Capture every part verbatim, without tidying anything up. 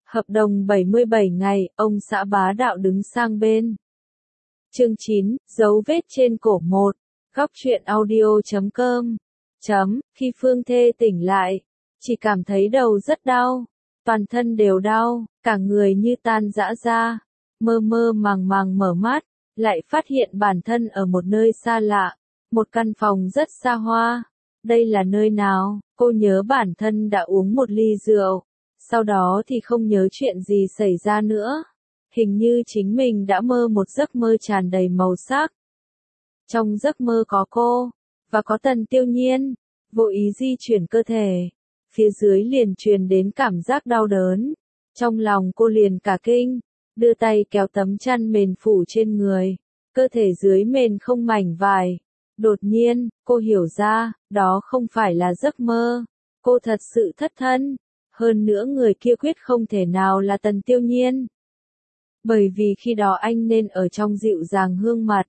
Hợp đồng bảy mươi bảy ngày, ông xã bá đạo đứng sang bên. Chương chín, dấu vết trên cổ một. Góc truyện audio chấm com. Chấm, khi Phương Thê tỉnh lại, chỉ cảm thấy đầu rất đau, toàn thân đều đau, cả người như tan rã ra, mơ mơ màng màng mở mắt, lại phát hiện bản thân ở một nơi xa lạ, một căn phòng rất xa hoa. Đây là nơi nào? Cô nhớ bản thân đã uống một ly rượu, sau đó thì không nhớ chuyện gì xảy ra nữa. Hình như chính mình đã mơ một giấc mơ tràn đầy màu sắc. Trong giấc mơ có cô, và có Tần Tiêu Nhiên. Vô ý di chuyển cơ thể, phía dưới liền truyền đến cảm giác đau đớn. Trong lòng cô liền cả kinh, đưa tay kéo tấm chăn mền phủ trên người, cơ thể dưới mền không mảnh vải. Đột nhiên, cô hiểu ra, đó không phải là giấc mơ, cô thật sự thất thân. Hơn nữa người kia quyết không thể nào là Tần Tiêu Nhiên. Bởi vì khi đó anh nên ở trong dịu dàng hương mặt.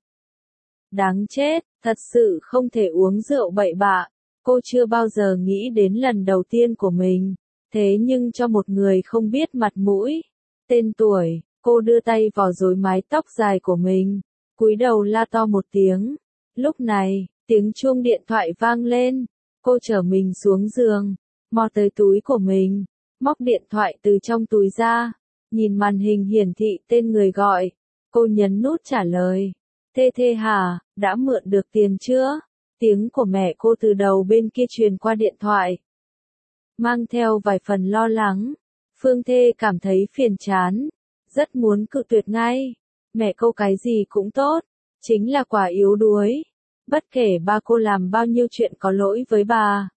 Đáng chết, thật sự không thể uống rượu bậy bạ. Cô chưa bao giờ nghĩ đến lần đầu tiên của mình, thế nhưng cho một người không biết mặt mũi, tên tuổi, cô đưa tay vò rối mái tóc dài của mình, cúi đầu la to một tiếng. Lúc này, tiếng chuông điện thoại vang lên, cô trở mình xuống giường, mò tới túi của mình, móc điện thoại từ trong túi ra, nhìn màn hình hiển thị tên người gọi, cô nhấn nút trả lời. Thê Thê hả, đã mượn được tiền chưa? Tiếng của mẹ cô từ đầu bên kia truyền qua điện thoại, mang theo vài phần lo lắng. Phương Thê cảm thấy phiền chán, rất muốn cự tuyệt ngay. Mẹ cô cái gì cũng tốt, chính là quả yếu đuối. Bất kể ba cô làm bao nhiêu chuyện có lỗi với bà,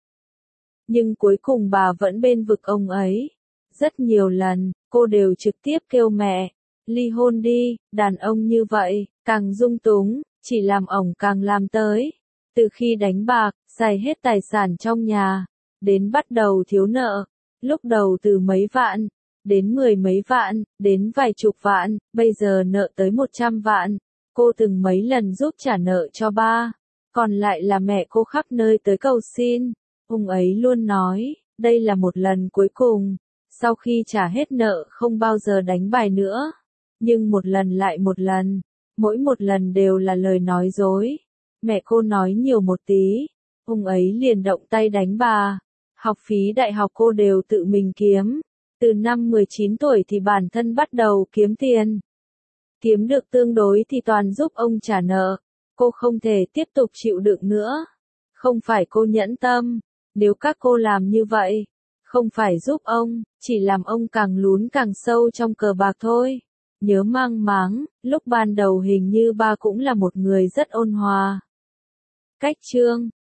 nhưng cuối cùng bà vẫn bên vực ông ấy. Rất nhiều lần, cô đều trực tiếp kêu mẹ, ly hôn đi. Đàn ông như vậy, càng dung túng, chỉ làm ổng càng làm tới. Từ khi đánh bạc, xài hết tài sản trong nhà, đến bắt đầu thiếu nợ, lúc đầu từ mấy vạn, đến mười mấy vạn, đến vài chục vạn, bây giờ nợ tới một trăm vạn. Cô từng mấy lần giúp trả nợ cho ba, còn lại là mẹ cô khắp nơi tới cầu xin. Ông ấy luôn nói, đây là một lần cuối cùng, sau khi trả hết nợ không bao giờ đánh bài nữa. Nhưng một lần lại một lần, mỗi một lần đều là lời nói dối. Mẹ cô nói nhiều một tí, ông ấy liền động tay đánh bà. Học phí đại học cô đều tự mình kiếm. Từ năm mười chín tuổi thì bản thân bắt đầu kiếm tiền. Kiếm được tương đối thì toàn giúp ông trả nợ. Cô không thể tiếp tục chịu đựng nữa. Không phải cô nhẫn tâm, nếu các cô làm như vậy, không phải giúp ông, chỉ làm ông càng lún càng sâu trong cờ bạc thôi. Nhớ mang máng, lúc ban đầu hình như ba cũng là một người rất ôn hòa. Cách chương